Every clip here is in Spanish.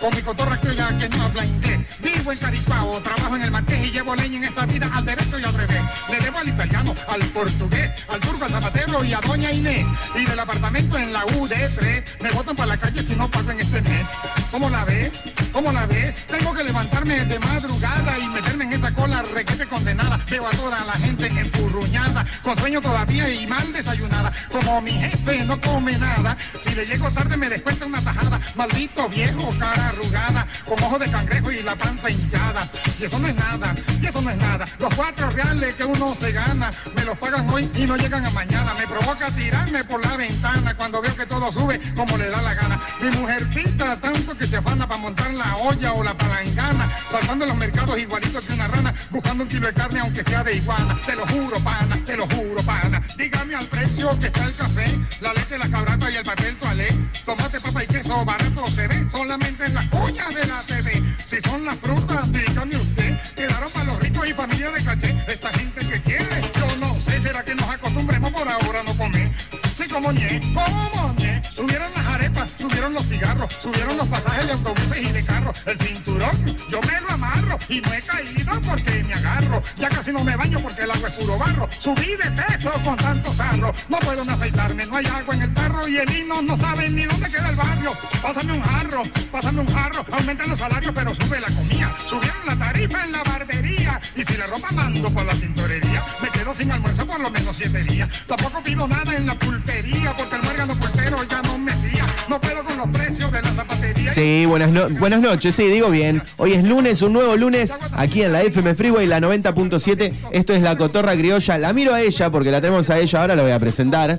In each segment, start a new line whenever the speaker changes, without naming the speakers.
con mi cotorra criolla que no habla inglés. Vivo en Caricuao, trabajo en el Marqués y llevo leña en esta vida al derecho y al revés. Le debo al italiano, al portugués, al turco, al zapatero y a doña Inés. Y del apartamento en la UD3 me botan para la calle si no pago en este mes. ¿Cómo la ves? ¿Cómo la ves? Tengo que levantarme de madrugada y meterme en esta cola requete condenada. Veo a toda la gente empurruñada, con sueño todavía y mal desayunada. Como mi jefe no come nada, si le llego tarde me descuenta una tajada. Maldito viejo, cara arrugada, con ojos de cangrejo y la panza hinchada. Y eso no es nada, y eso no es nada. Los 4 reales que uno se gana, me los pagan hoy y no llegan a mañana. Me provoca tirarme por la ventana cuando veo que todo sube como le da la gana. Mi mujer pinta tanto que se afana para montar la olla o la palangana, saltando los mercados igualitos que una rana, buscando un kilo de carne aunque sea de iguana. Te lo juro, pana, te lo juro, pana. Dígame al precio que está el café, la leche, la cabrata y el papel toalé. Tomate, papa y queso barato se ve solamente en las cuñas de la TV. Si son las frutas, dígame usted, quedaron para los ricos y familia de caché. Esta gente que quiere, yo no sé, será que nos acostumbremos por ahora no comer. Sí, como ñe, subieron las arepas, subieron los cigarros, subieron los pasajes de autobuses y de carros. El cinturón, yo me lo amarro y no he caído porque me agarro. Ya casi no me baño porque el agua es puro barro. Subí de peso con tanto sarro, no puedo ni afeitarme, no hay agua en el tarro y el hino no sabe ni dónde queda el barrio. Pásame un jarro, aumentan los salarios pero sube la comida. Subieron la tarifa en la barbería y si la ropa mando por la tintorería, me quedo sin almuerzo por lo menos 7 días. Tampoco pido nada en la pulpería porque el muérgano pulpero ya no me fía. No puedo con los precios de la zapatería.
Sí, buenas noches, sí, digo bien. Hoy es lunes, un nuevo lunes, aquí en la FM Freeway, la 90.7. Esto es La Cotorra Criolla. La miro a ella porque la tenemos a ella, ahora la voy a presentar.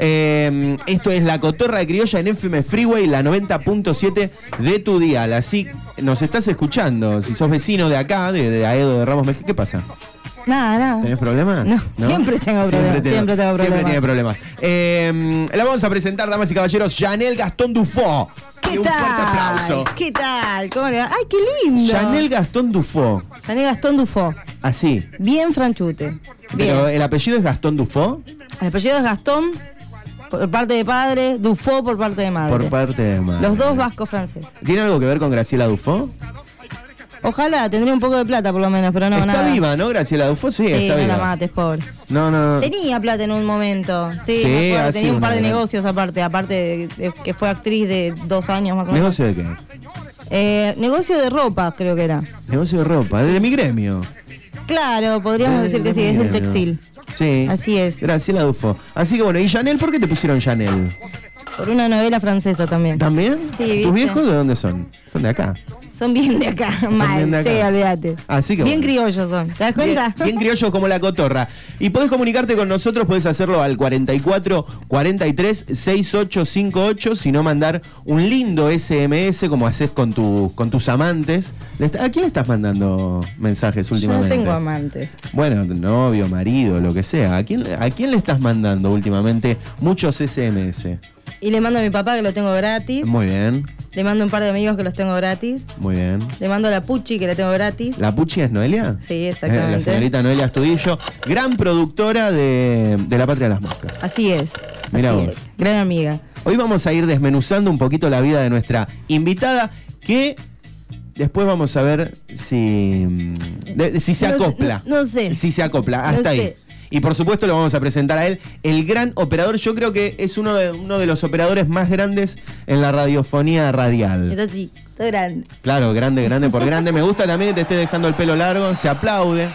Esto es La Cotorra Criolla en FM Freeway, la 90.7 de tu dial. Así nos estás escuchando. Si sos vecino de acá, de Aedo de Ramos Mejía, ¿qué pasa?
Nada.
¿Tenés problemas?
No, siempre tengo problemas.
Siempre tiene problemas. La vamos a presentar, damas y caballeros, Janelle Gastón Dufo.
¿Qué
Un
tal?
fuerte aplauso.
¿Qué tal? ¿Cómo le va? ¡Ay, qué lindo!
Janelle Gastón Dufo.
Janelle Gastón Dufo.
Así.
Bien franchute. Bien.
Pero el apellido es Gastón Dufo.
El apellido es Gastón por parte de padre, Dufo por parte de madre.
Por parte de madre.
Los dos vasco-franceses.
¿Tiene algo que ver con Graciela Dufo?
Ojalá, tendría un poco de plata por lo menos, pero no,
está
nada.
Está viva, ¿no? Graciela Dufo, sí, está
no
viva.
la mates, pobre.
No.
Tenía plata en un momento. Sí, me acuerdo, tenía un par de negocios aparte de que fue actriz de 2 años más o menos.
¿Negocio de qué?
Negocio de ropa, creo que era.
Negocio de ropa, de mi gremio.
Claro, podríamos decir que sí, es del textil.
Sí.
Así es.
Graciela Dufo. Así que bueno, ¿y Janelle? ¿Por qué te pusieron Janelle?
Por una novela francesa también.
¿También?
Sí, ¿viste?
¿Tus viejos de dónde son? Son de acá.
Son bien de acá, mal.
De acá.
Sí, olvídate.
Así que
bien
bueno.
criollos son. ¿Te das cuenta?
Bien criollos como La Cotorra. Y podés comunicarte con nosotros, podés hacerlo al 44 43 6858, si no mandar un lindo SMS como haces con tus amantes. ¿A quién le estás mandando mensajes últimamente?
Yo no tengo amantes.
Bueno, novio, marido, lo que sea. ¿A quién le estás mandando últimamente muchos SMS?
Y le mando a mi papá que lo tengo gratis.
Muy bien.
Le mando a un par de amigos que los tengo gratis.
Muy bien.
Le mando a la Puchi que la tengo gratis.
¿La Puchi es Noelia?
Sí, exactamente.
La señorita Noelia Astudillo, gran productora de La Patria de las Moscas.
Así es.
Mirá
así
vos.
es. Gran amiga.
Hoy vamos a ir desmenuzando un poquito la vida de nuestra invitada, que después vamos a ver si se acopla.
No sé.
Si se acopla, hasta ahí.
Sé.
Y por supuesto lo vamos a presentar a él, el gran operador. Yo creo que es uno de los operadores más grandes en la radiofonía radial.
Es así, todo grande.
Claro, grande por grande. Me gusta también que te esté dejando el pelo largo. Se aplaude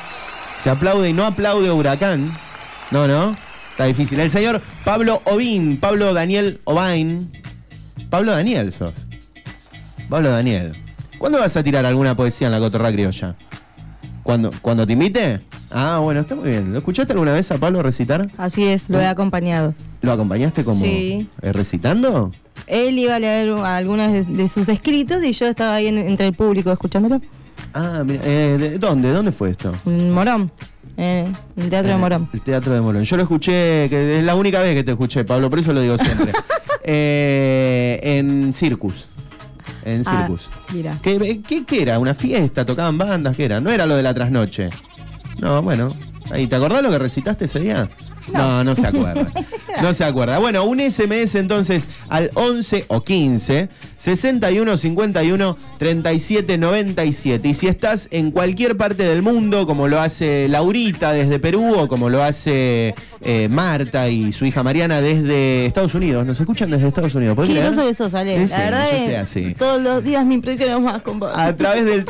y no aplaude Huracán. No. Está difícil. El señor Pablo Ovín, Pablo Daniel Ovain. Pablo Daniel sos. Pablo Daniel. ¿Cuándo vas a tirar alguna poesía en La Cotorra Criolla? ¿Cuando te invite? Ah, bueno, está muy bien. ¿Lo escuchaste alguna vez a Pablo recitar?
Así es, lo he acompañado.
¿Lo acompañaste como recitando?
Él iba a leer algunos de sus escritos y yo estaba ahí entre el público escuchándolo.
Ah, mira, ¿dónde fue esto?
En Morón, el Teatro de Morón.
El Teatro de Morón. Yo lo escuché, que es la única vez que te escuché, Pablo, por eso lo digo siempre. En Circus. En Circus.
Mira.
¿Qué era? ¿Una fiesta? ¿Tocaban bandas? ¿Qué era? No era lo de la trasnoche. No, bueno. Ahí, ¿te acordás lo que recitaste ese día? No se acuerda. No se acuerda. Bueno, un SMS entonces al 11 o 15 61 51 37 97. Y si estás en cualquier parte del mundo, como lo hace Laurita desde Perú o como lo hace Marta y su hija Mariana desde Estados Unidos. ¿Nos escuchan desde Estados Unidos?
Qué groso que sos, Ale. La verdad es todos los días me impresionas más con vos.
A través del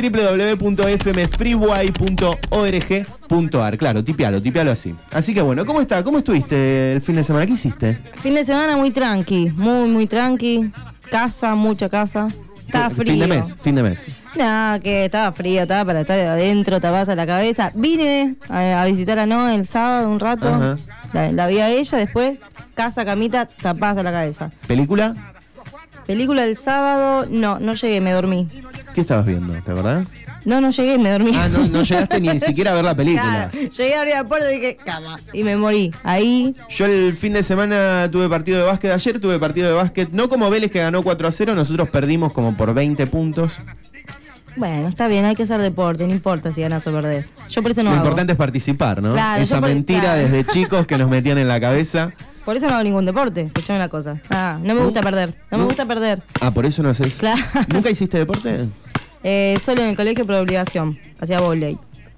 www.fmfreeway.org.ar. Claro, tipialo así. Así que bueno, ¿cómo está? ¿Cómo estuviste el fin de semana? ¿Qué hiciste?
Fin de semana muy tranqui, muy tranqui. Casa, mucha casa. Estaba frío.
Fin de mes.
Nada, que estaba frío, estaba para estar adentro, tapada la cabeza. Vine a visitar a Noé el sábado un rato. La vi a ella, después casa, camita, tapada la cabeza.
¿Película?
Película del sábado, no llegué, me dormí.
¿Qué estabas viendo? ¿Te acordás?
No llegué, me dormí.
No llegaste ni siquiera a ver la película.
Claro, llegué a abrir la puerta y dije, cama. Y me morí. Ahí.
Yo el fin de semana tuve partido de básquet. Ayer tuve partido de básquet. No como Vélez, que ganó 4-0. Nosotros perdimos como por 20 puntos.
Bueno, está bien, hay que hacer deporte. No importa si ganas o perdés. Yo por eso no
Lo
hago.
importante es participar, ¿no?
Claro,
esa mentira desde chicos que nos metían en la cabeza.
Por eso no hago ningún deporte. Escuchame una cosa. No me gusta perder. No me gusta perder.
Por eso no haces.
Claro.
¿Nunca hiciste deporte?
Solo en el colegio por obligación. Hacía vóley.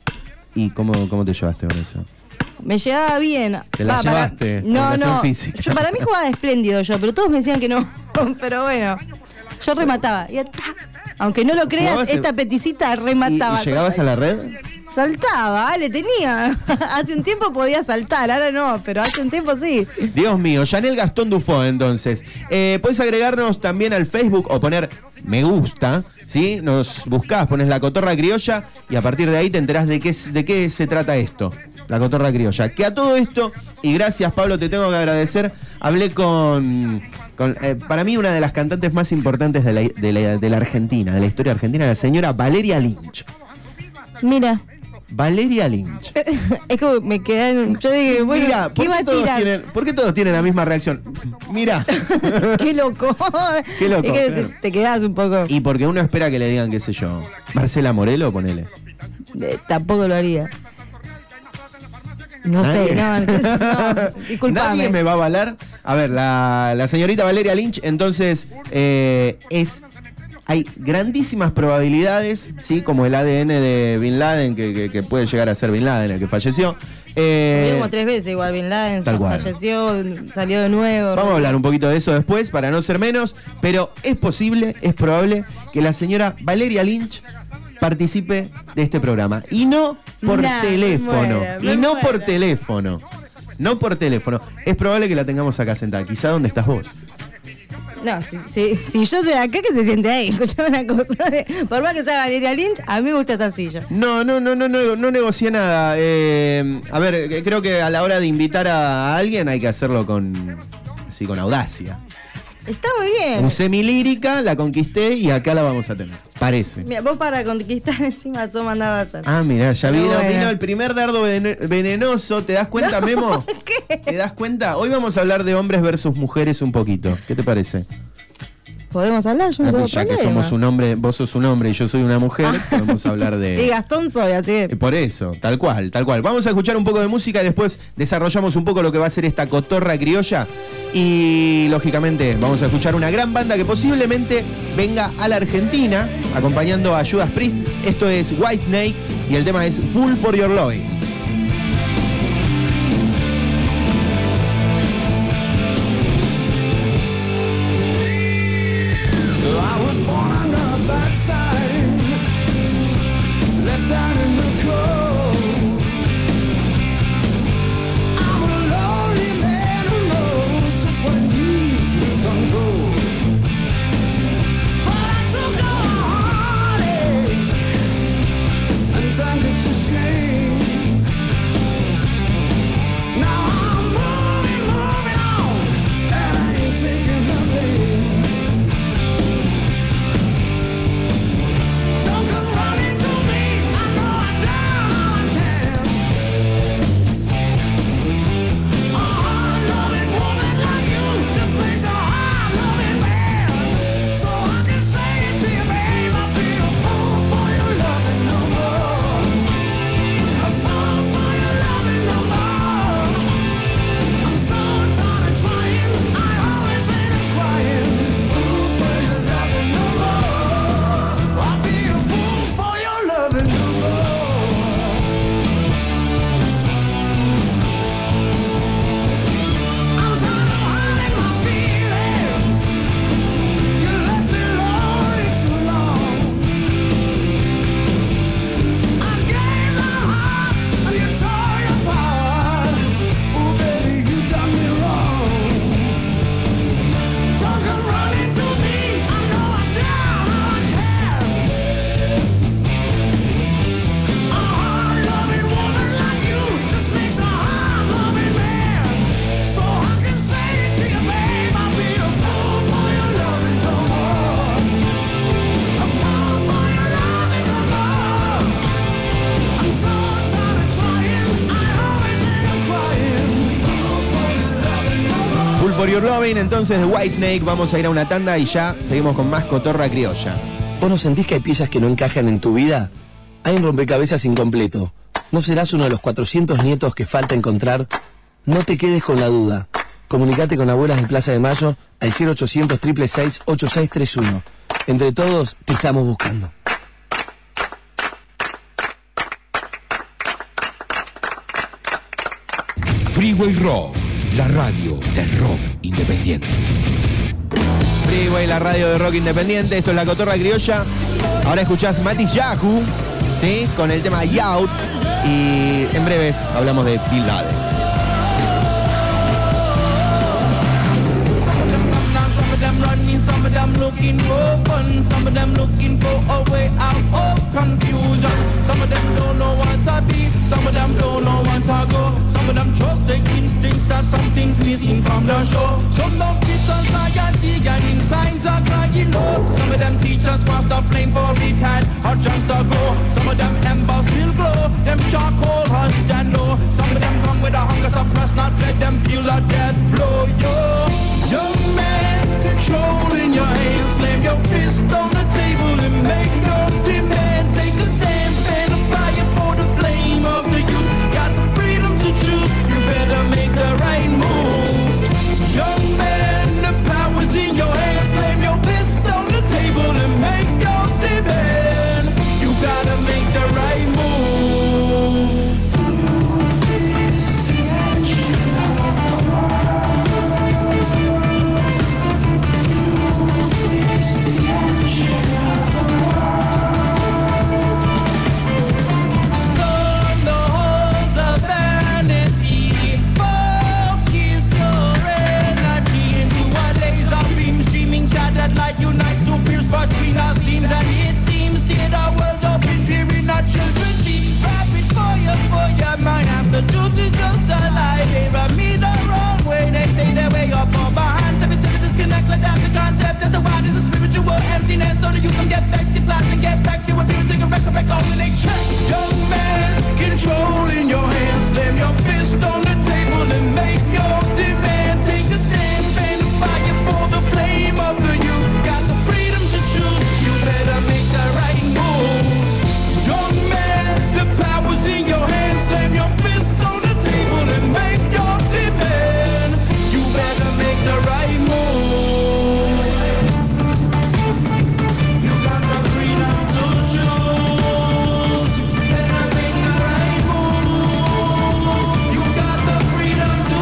¿Y cómo te llevaste con eso?
Me llevaba bien.
¿Te la llevaste?
No.
Física.
Para mí jugaba espléndido yo, pero todos me decían que no. Pero bueno, yo remataba. Y aunque no lo creas, esta peticita remataba.
¿Y llegabas a la red?
Saltaba, le tenía. Hace un tiempo podía saltar, ahora no, pero hace un tiempo sí.
Dios mío, Yanel Gastón Dufo, entonces. Puedes agregarnos también al Facebook o poner me gusta, ¿sí? Nos buscás, pones La Cotorra Criolla y a partir de ahí te enterás de qué se trata esto. La Cotorra Criolla. Que a todo esto, y gracias Pablo, te tengo que agradecer, hablé con para mí una de las cantantes más importantes de la Argentina, de la historia argentina, la señora Valeria Lynch.
Mira.
Valeria Lynch.
Es como me quedaron. Yo dije, bueno,
mira,
¿qué va a tirar?
¿Por qué todos tienen la misma reacción? Mira.
Qué loco.
Qué loco.
Es que claro, te quedás un poco.
Y porque uno espera que le digan, qué sé yo, Marcela Morelo, ponele.
Tampoco lo haría. No sé, disculpame.
Nadie me va a avalar. A ver, la señorita Valeria Lynch, entonces, hay grandísimas probabilidades, ¿sí? Como el ADN de Bin Laden, que puede llegar a ser Bin Laden, el que falleció.
Murió como 3 veces igual Bin Laden, falleció, salió de nuevo.
Vamos a hablar un poquito de eso después, para no ser menos, pero es probable que la señora Valeria Lynch participe de este programa. Y no por teléfono. No por teléfono. Es probable que la tengamos acá sentada. Quizá donde estás vos.
No, si yo estoy acá, que se siente ahí. Escuchame una cosa. Por más que sea Valeria Lynch, a mí me gusta esta silla. No
negocié nada. A ver, creo que a la hora de invitar a alguien hay que hacerlo con audacia.
Está muy bien.
Usé mi lírica, la conquisté y acá la vamos a tener. Parece.
Mira, vos para conquistar encima sos mandado a hacer.
Mirá, ya vino el primer dardo venenoso. ¿Te das cuenta, Memo?
¿Qué?
¿Te das cuenta? Hoy vamos a hablar de hombres versus mujeres un poquito. ¿Qué te parece?
¿Podemos hablar? Yo no tengo
ya
problema.
Que somos un hombre, vos sos un hombre y yo soy una mujer, podemos hablar de...
Y Gastón soy, así es.
Por eso, tal cual. Vamos a escuchar un poco de música y después desarrollamos un poco lo que va a ser esta cotorra criolla. Y, lógicamente, vamos a escuchar una gran banda que posiblemente venga a la Argentina, acompañando a Judas Priest. Esto es Whitesnake y el tema es Full for Your Loving.
Turned it to shame.
For Your Loving, entonces de Whitesnake. Vamos a ir a una tanda y ya seguimos con más Cotorra Criolla.
¿Vos no sentís que hay piezas que no encajan en tu vida? Hay un rompecabezas incompleto. ¿No serás uno de los 400 nietos que falta encontrar? No te quedes con la duda. Comunicate con Abuelas de Plaza de Mayo al 0800 666 8631. Entre todos te estamos buscando.
Freeway Rock, la radio del rock independiente.
Freeway, la radio de rock independiente. Esto es la Cotorra Criolla. Ahora escuchás Mati Yahoo, ¿sí? Con el tema Yout. Y en breves hablamos de Bin Laden.
Some of them looking for fun, some of them looking for a way out of confusion. Some of them don't know what to be, some of them don't know what to go. Some of them trust their instincts that something's missing from the show. Some love kids anxiety and insides are crying low. Some of them teachers cross the flame for it had or just to go. Some of them embers still glow, them charcoal hush and low. Some of them come with a hunger suppressed, not let them feel a death blow. Yo, young man, control in your hands, slam your fist on the table and make your demand. Take a stand, fan a fire for the flame of the youth. Got the freedom to choose, you better make the right move. Young man, the power's in your hands, slam your fist on the table and make your demand. You gotta make the right move. Light unite to pierce between our seams, and it seems see the world up in fear in our children see. Rapid fire for your mind, have the truth is just a lie. They rub me the wrong way, they say they're way up on behind. Seven disconnect, let that's the concept. That's the why there's a spiritual emptiness. So that you can get back to class and get back to a music and record all in a check. Young man, control in your hands, slam your fist on the table and make your demand. Take a stand, fan the fire for the flame of the youth. Make the right move. Young man, the power's in your hands. Slam your fist on the table and make your demand. You better make the right move. You got the freedom to choose. You better make the right move. You got the freedom to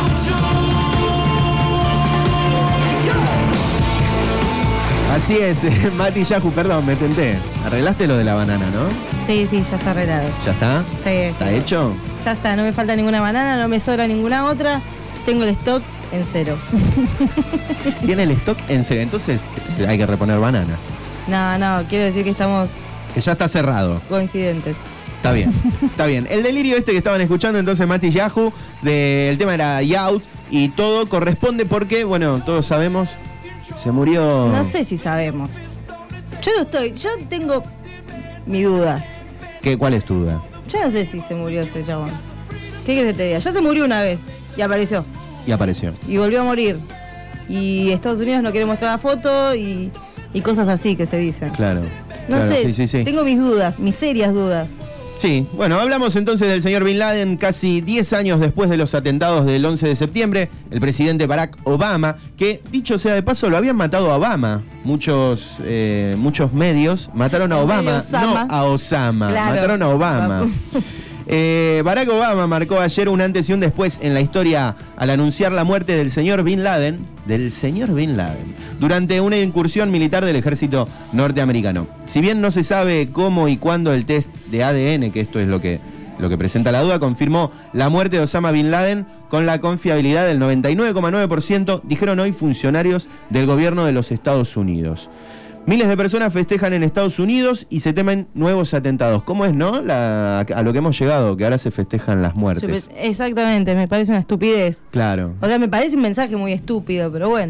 Así es, Mati Yahoo, perdón, me tenté. Arreglaste lo de la banana, ¿no?
Sí, ya está arreglado.
¿Ya está?
Sí.
¿Está hecho?
Ya está, no me falta ninguna banana, no me sobra ninguna otra. Tengo el stock en cero.
Tiene el stock en cero, entonces hay que reponer bananas.
No, quiero decir que estamos...
Que ya está cerrado.
Coincidentes.
Está bien, está bien. El delirio este que estaban escuchando entonces Mati Yahoo, el tema era Yout y todo corresponde porque, bueno, todos sabemos, se murió...
No sé si sabemos. Yo tengo mi duda.
¿Cuál es tu duda?
Yo no sé si se murió ese chabón. ¿Qué querés que te diga? Ya se murió una vez y apareció.
Y apareció.
Y volvió a morir. Y Estados Unidos no quiere mostrar la foto y cosas así que se dicen.
Claro.
No
claro,
sé,
sí.
Tengo mis dudas, mis serias dudas.
Sí, bueno, hablamos entonces del señor Bin Laden casi 10 años después de los atentados del 11 de septiembre. El presidente Barack Obama, que dicho sea de paso, lo habían matado a Obama. Muchos medios mataron a Obama, no a Osama. Claro. Mataron a Obama. Barack Obama marcó ayer un antes y un después en la historia al anunciar la muerte del señor Bin Laden, durante una incursión militar del ejército norteamericano. Si bien no se sabe cómo y cuándo el test de ADN, que esto es lo que presenta la duda, confirmó la muerte de Osama Bin Laden con la confiabilidad del 99,9%, dijeron hoy funcionarios del gobierno de los Estados Unidos. Miles de personas festejan en Estados Unidos y se temen nuevos atentados. ¿Cómo es, no? A lo que hemos llegado, que ahora se festejan las muertes.
Exactamente, me parece una estupidez.
Claro.
O sea, me parece un mensaje muy estúpido, pero bueno.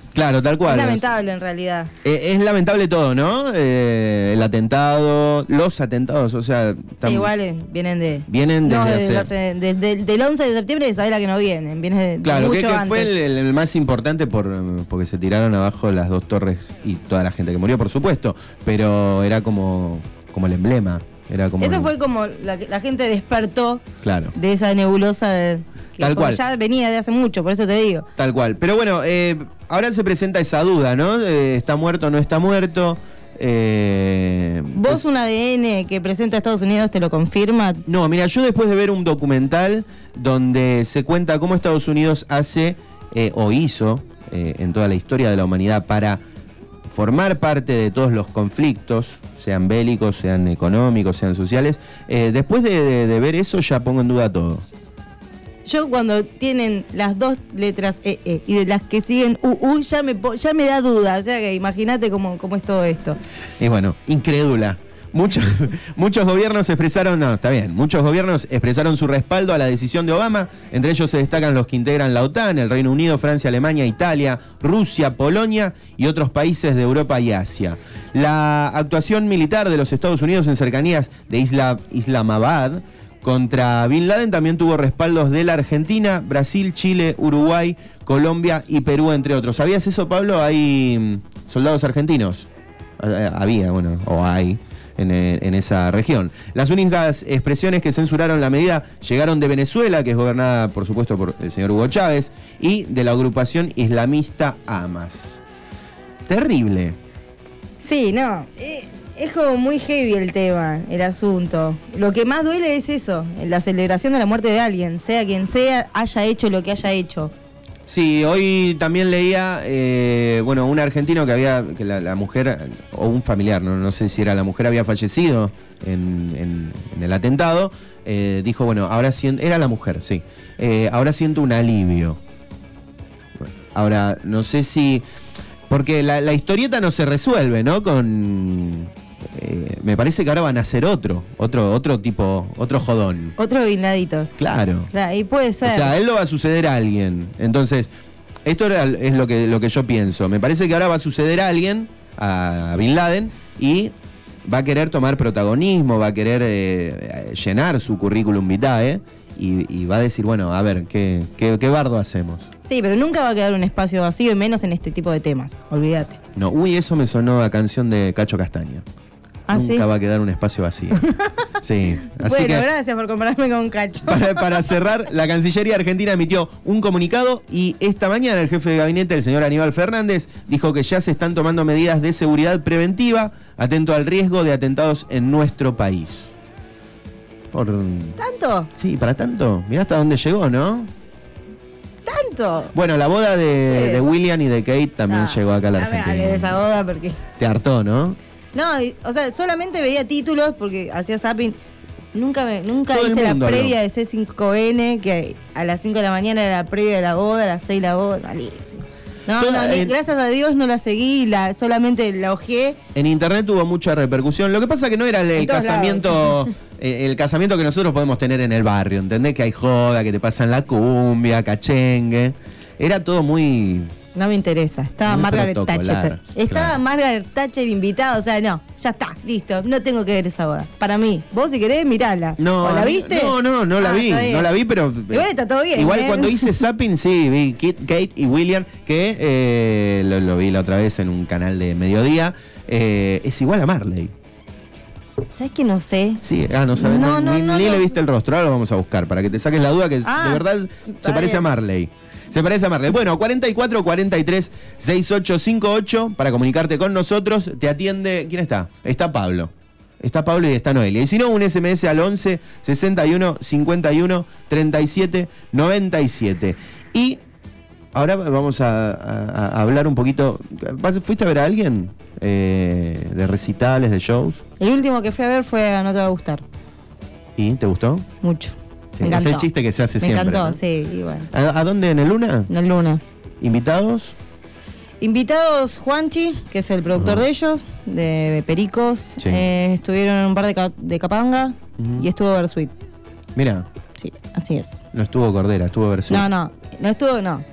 Claro, tal cual.
Es lamentable en realidad.
Es lamentable todo, ¿no? El atentado, los atentados, o sea...
Sí, igual vienen
desde
del 11 de septiembre, Isabela, que no vienen, vienen de
claro,
mucho
que
antes.
fue el más importante porque se tiraron abajo las 2 torres y toda la gente que murió, por supuesto, pero era como el emblema. Era como
eso fue como la gente despertó,
claro,
de esa nebulosa que
tal cual.
Ya venía de hace mucho, por eso te digo.
Tal cual. Pero bueno, ahora se presenta esa duda, ¿no? ¿Está muerto o no está muerto?
¿Vos un ADN que presenta Estados Unidos te lo confirma?
No, mira, yo después de ver un documental donde se cuenta cómo Estados Unidos hace o hizo en toda la historia de la humanidad para formar parte de todos los conflictos, sean bélicos, sean económicos, sean sociales, después de ver eso ya pongo en duda todo.
Yo cuando tienen las 2 letras EE y de las que siguen UU ya me da duda, o sea que imagínate cómo es todo esto.
Y bueno, incrédula. Muchos gobiernos muchos gobiernos expresaron su respaldo a la decisión de Obama, entre ellos se destacan los que integran la OTAN, el Reino Unido, Francia, Alemania, Italia, Rusia, Polonia y otros países de Europa y Asia. La actuación militar de los Estados Unidos en cercanías de Islamabad contra Bin Laden también tuvo respaldos de la Argentina, Brasil, Chile, Uruguay, Colombia y Perú, entre otros. ¿Sabías eso, Pablo? Hay soldados argentinos. Había, o hay en esa región. Las únicas expresiones que censuraron la medida llegaron de Venezuela, que es gobernada, por supuesto, por el señor Hugo Chávez, y de la agrupación islamista Hamas. Terrible.
Sí, no... Es como muy heavy el tema, el asunto. Lo que más duele es eso, la celebración de la muerte de alguien, sea quien sea, haya hecho lo que haya hecho.
Sí, hoy también leía, un argentino que la mujer, o un familiar, no sé si era la mujer, había fallecido en el atentado. Dijo, ahora siento, era la mujer, sí. Ahora siento un alivio. Ahora, no sé si... Porque la historieta no se resuelve, ¿no? Me parece que ahora van a hacer otro tipo, otro jodón.
Otro guinadito.
Claro.
Y puede ser.
O sea, a él lo va a suceder a alguien. Entonces, esto es lo que yo pienso. Me parece que ahora va a suceder a alguien, a Bin Laden, y va a querer tomar protagonismo, va a querer llenar su currículum vitae, y va a decir, a ver, ¿qué bardo hacemos?
Sí, pero nunca va a quedar un espacio vacío, y menos en este tipo de temas. Olvídate.
No, eso me sonó a canción de Cacho Castaña. Nunca va a quedar un espacio vacío. Sí. Así
gracias por compararme con Cacho.
Para cerrar, la Cancillería Argentina emitió un comunicado y esta mañana el jefe de gabinete, el señor Aníbal Fernández, dijo que ya se están tomando medidas de seguridad preventiva, atento al riesgo de atentados en nuestro país.
¿Tanto?
Sí, para tanto. Mirá hasta dónde llegó, ¿no?
¿Tanto?
Bueno, la boda de William y de Kate también llegó acá a la Argentina.
Me de esa boda porque...
Te hartó, ¿no?
No, solamente veía títulos porque hacía zapping. Nunca hice la previa de C5N, que a las 5 de la mañana era la previa de la boda, a las 6 la boda, malísimo. Gracias a Dios no la seguí, solamente la ojeé.
En internet tuvo mucha repercusión. Lo que pasa que no era el casamiento... el casamiento que nosotros podemos tener en el barrio, ¿entendés? Que hay joda, que te pasan la cumbia, cachengue. Era todo muy...
No me interesa. Estaba Margaret Thatcher. Estaba Margaret Thatcher invitada, no, ya está, listo. No tengo que ver esa boda. Para mí, vos si querés, mirala.
No,
¿la viste?
No la vi. No la vi, pero...
Igual está todo bien.
Igual cuando hice zapping, sí, vi Kate y William, que lo vi la otra vez en un canal de mediodía. Es igual a Marley.
¿Sabes que no sé?
Sí, no sabes. Ni le viste el rostro. Ahora lo vamos a buscar para que te saques la duda que de verdad se parece a Marley. Se parece a Marley. Bueno, 44 43 6858 para comunicarte con nosotros. Te atiende. ¿Quién está? Está Pablo. Está Pablo y está Noelia. Y si no, un SMS al 11 61 51 37 97. Y ahora vamos a hablar un poquito. ¿Fuiste a ver a alguien? De recitales, de shows.
El último que fui a ver fue a No Te Va a Gustar.
¿Y te gustó?
Mucho.
Sí, es el chiste que se hace siempre.
Me encantó,
¿no?
sí, y bueno.
¿A dónde? ¿En el Luna?
En el Luna.
¿Invitados?
Invitados Juanchi, que es el productor de ellos, de Pericos.
Sí.
Estuvieron en un par de Capanga y estuvo Versuit.
Mira.
Sí, así es.
No estuvo Cordera, estuvo Versuit.
No estuvo, no.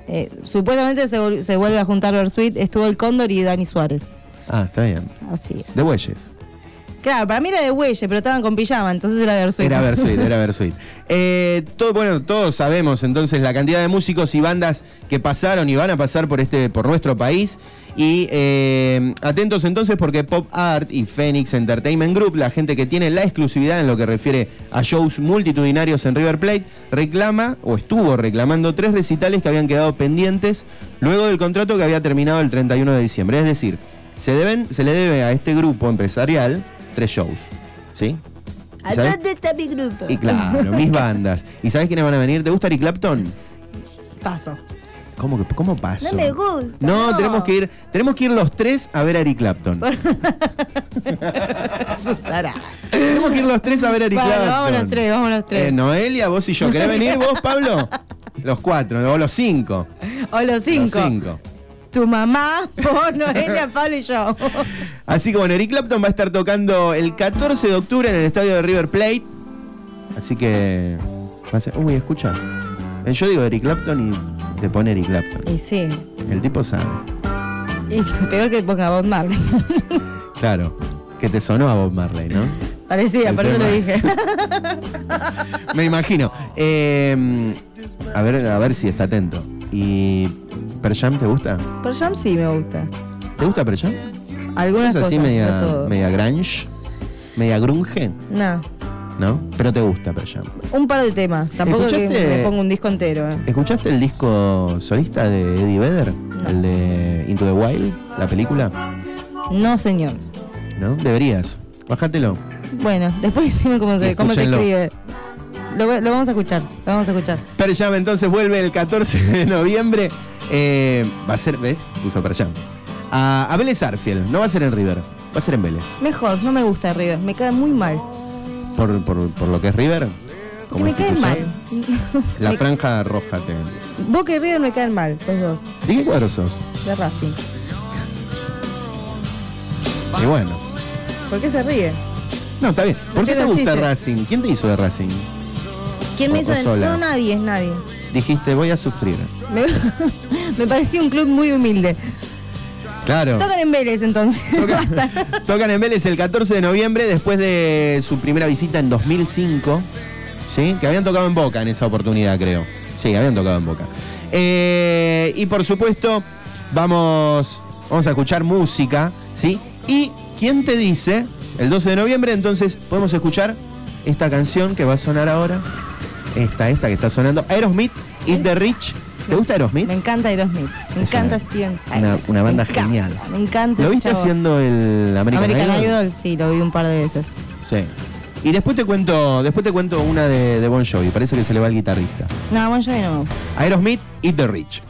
Supuestamente se vuelve a juntar Bersuit. Estuvo el Cóndor y Dani Suárez.
Ah, está bien.
Así es.
De Bueyes.
Claro, para mí era de Bueyes, pero estaban con pijama, entonces era Bersuit.
Era Bersuit. Todos sabemos entonces la cantidad de músicos y bandas que pasaron y van a pasar por nuestro país. Y atentos entonces porque Pop Art y Phoenix Entertainment Group, la gente que tiene la exclusividad en lo que refiere a shows multitudinarios en River Plate, estuvo reclamando 3 recitales que habían quedado pendientes luego del contrato que había terminado el 31 de diciembre. Es decir, se le debe a este grupo empresarial 3 shows, ¿sí?
¿A dónde está mi grupo?
Y claro, mis bandas. ¿Y sabes quiénes van a venir? ¿Te gusta Eric Clapton?
Paso.
¿Cómo paso?
No me gusta.
No, tenemos que ir los 3 a ver a Eric Clapton.
Asustará.
Tenemos que ir los 3 a ver a Eric Clapton.
Vamos los 3.
Noelia, vos y yo. ¿Querés venir vos, Pablo? Los 4, o los 5.
O los 5. Tu mamá, vos, Noelia, Pablo y yo.
Así que bueno, Eric Clapton va a estar tocando el 14 de octubre en el estadio de River Plate. Así que va a ser... Uy, escucha. Yo digo Eric Clapton y te pone Eric Clapton.
Y sí.
El tipo sabe.
Y peor que ponga Bob Marley.
Claro, que te sonó a Bob Marley, ¿no?
Parecía, por eso lo dije.
Me imagino. A ver si está atento. ¿Y Pearl Jam te gusta?
Pearl Jam sí me gusta.
¿Te gusta Pearl Jam?
Algunas
¿Es así
cosas, no todo.
media grunge? ¿Media grunge? ¿No? Pero te gusta Pearl Jam.
Un par de temas. Tampoco que me pongo un disco entero.
¿Escuchaste el disco solista de Eddie Vedder?
No.
El de Into the Wild, la película.
No, señor.
¿No? Deberías. Bájatelo.
Bueno, después decime cómo se escribe. Lo vamos a escuchar.
Pearl Jam entonces vuelve el 14 de noviembre. Va a ser, ¿ves? Puso Pearl Jam. A Vélez Arfield. No va a ser en River. Va a ser en Vélez.
Mejor, no me gusta River. Me cae muy mal.
¿Por lo que es River?
Sí, me cae mal.
La franja roja te...
Boca y River me caen mal, los dos.
¿De qué cuadro sos?
De Racing.
Y bueno.
¿Por qué se ríe?
No, está bien. ¿Por qué te gusta
chiste.
Racing? ¿Quién te hizo de Racing?
¿Quién me hizo de...
sola?
No, nadie.
Dijiste, voy a sufrir.
Me pareció un club muy humilde.
Claro.
Tocan en Vélez entonces.
Tocan en Vélez el 14 de noviembre después de su primera visita en 2005. ¿Sí? Que habían tocado en Boca en esa oportunidad, creo. Sí, habían tocado en Boca. Y por supuesto, vamos a escuchar música, ¿sí? Y ¿quién te dice? El 12 de noviembre, entonces podemos escuchar esta canción que va a sonar ahora. Esta que está sonando. Aerosmith, Eat the Rich. ¿Te gusta Aerosmith?
Me encanta Aerosmith. Me encanta Steven Tyler.
Una banda
Me encanta,
genial.
Me encanta.
¿Lo viste
chavo.
haciendo el American
Idol? Sí, lo vi un par de veces.
Sí. Y después te cuento una de Bon Jovi. Parece que se le va al guitarrista.
No, Bon Jovi no me gusta.
Aerosmith, Eat the Rich.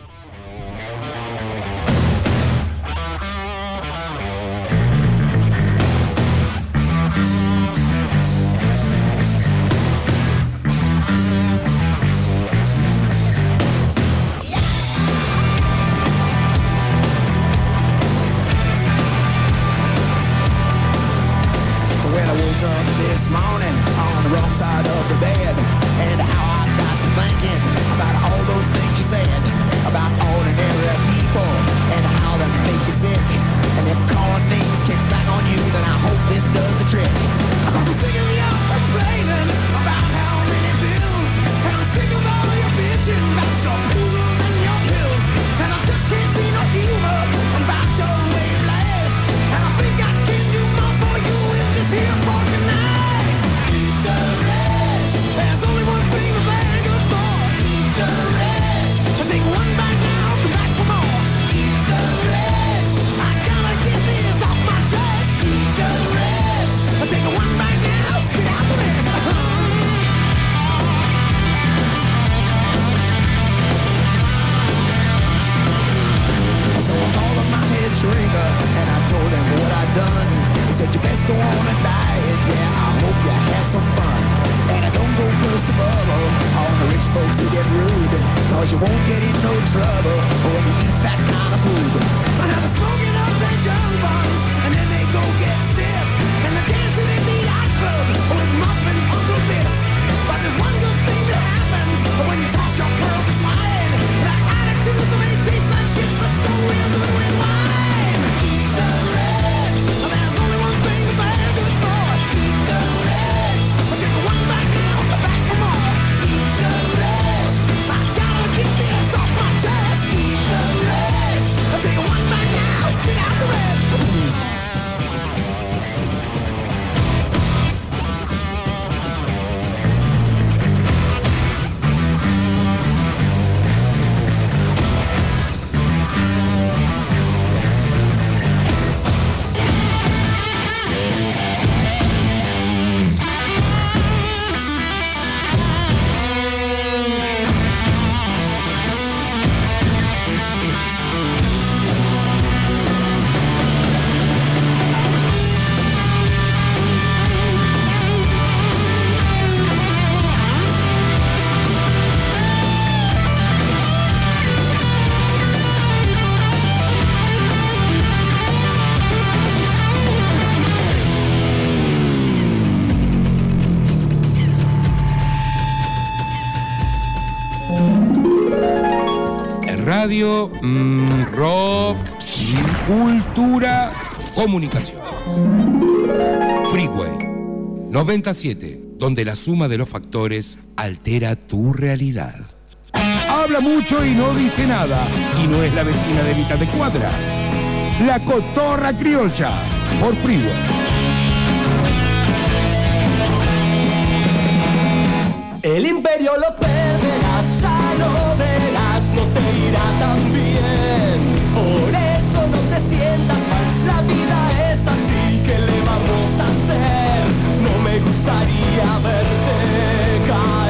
When you toss your pearls and smile, that attitude's
radio, rock, cultura, comunicación. Freeway 97, donde la suma de los factores altera tu realidad. Habla mucho y no dice nada, y no es la vecina de mitad de cuadra. La Cotorra Criolla, por Freeway.
El imperio lo perderás, ya lo verás, no te irá tan bien. Por eso no te sientas mal, la vida es así, ¿qué le vamos a hacer? No me gustaría verte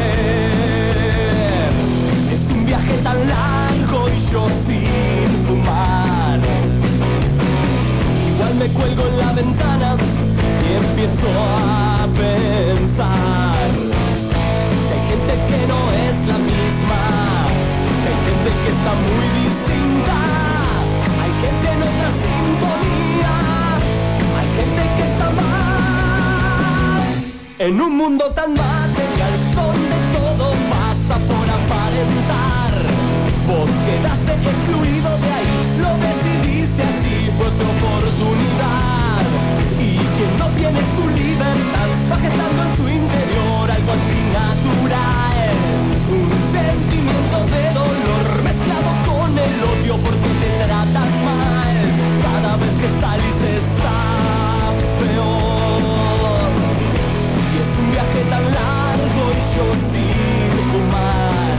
caer. Es un viaje tan largo y yo sin fumar. Igual me cuelgo en la ventana y empiezo a pensar. Hay gente que no es la misma, hay gente que está muy distinta, hay gente en otra sintonía, hay gente que está mal. En un mundo tan material donde todo pasa por aparentar, vos quedaste excluido de ahí, lo decidiste así, fue tu oportunidad. Y quien no tiene su libertad va gestando en su interior algo antinatural, un sentimiento de dolor mezclado con el odio porque te tratan mal. Cada vez que salís estás peor, y es un viaje tan largo y yo sin fumar.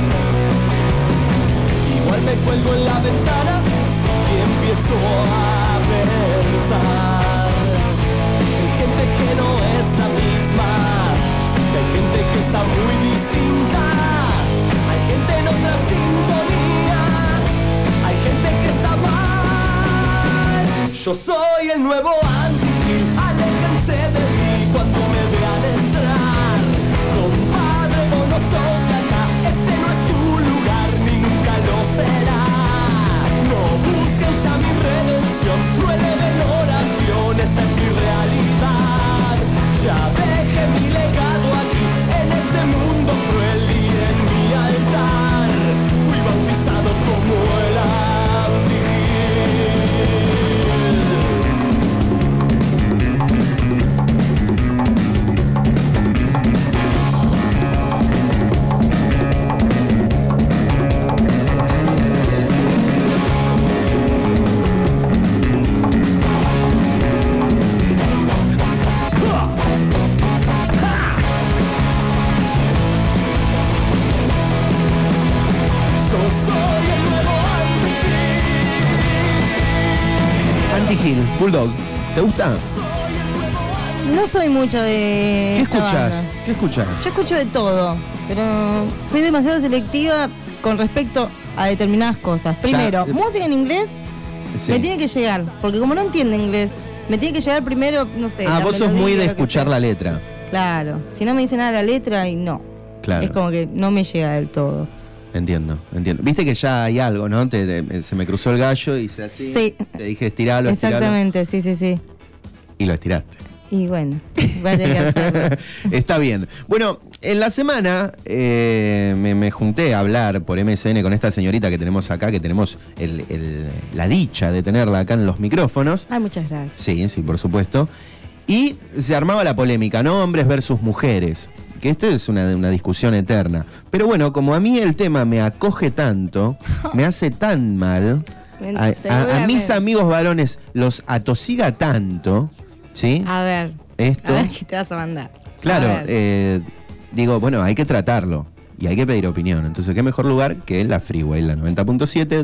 Igual me cuelgo en la ventana y empiezo a pensar. Hay gente que no es la misma, hay gente que está muy distinta, hay gente en otra sintonía, hay gente que está mal. Yo soy el nuevo Anti-Gil, aléjense de mí cuando me vean entrar. Compadre, vos no sos de acá, este no es tu lugar ni nunca lo será. No busquen ya mi redención, no eleven oración, esta es mi realidad. Ya dejé mi legado aquí, en este mundo cruel y en mi altar. Fui bautizado como el
Anti-Gil, Bulldog, ¿te gusta?
No soy mucho de.
¿Qué
esta
escuchás?
banda.
¿Qué escuchás?
Yo escucho de todo, pero soy demasiado selectiva con respecto a determinadas cosas. Primero, música en inglés
Sí.
me tiene que llegar, porque como no entiendo inglés, me tiene que llegar primero, no sé.
Ah,
la
vos sos
melodía,
muy de
lo que
escuchar
sea.
la letra.
Claro, si no me dice nada la letra, y no.
Claro.
Es como que no me llega del todo.
Entiendo. Viste que ya hay algo, ¿no? Se me cruzó el gallo y hice así.
Sí.
Te dije estiralo,
Exactamente, sí.
y lo estiraste.
Y bueno, voy a tener que hacerlo.
Está bien. Bueno, en la semana me junté a hablar por MSN con esta señorita que tenemos acá, que tenemos la dicha de tenerla acá en los micrófonos.
Ay, muchas gracias.
Sí, por supuesto. Y se armaba la polémica, ¿no? Hombres versus mujeres. Que esta es una discusión eterna. Pero bueno, como a mí el tema me acoge tanto, me hace tan mal, a mis amigos varones los atosiga tanto, ¿sí?
A ver.
Esto.
A ver qué te vas a mandar.
Claro,
A ver.
digo, bueno, hay que tratarlo y hay que pedir opinión. Entonces, ¿qué mejor lugar que la Freeway, la 90.7,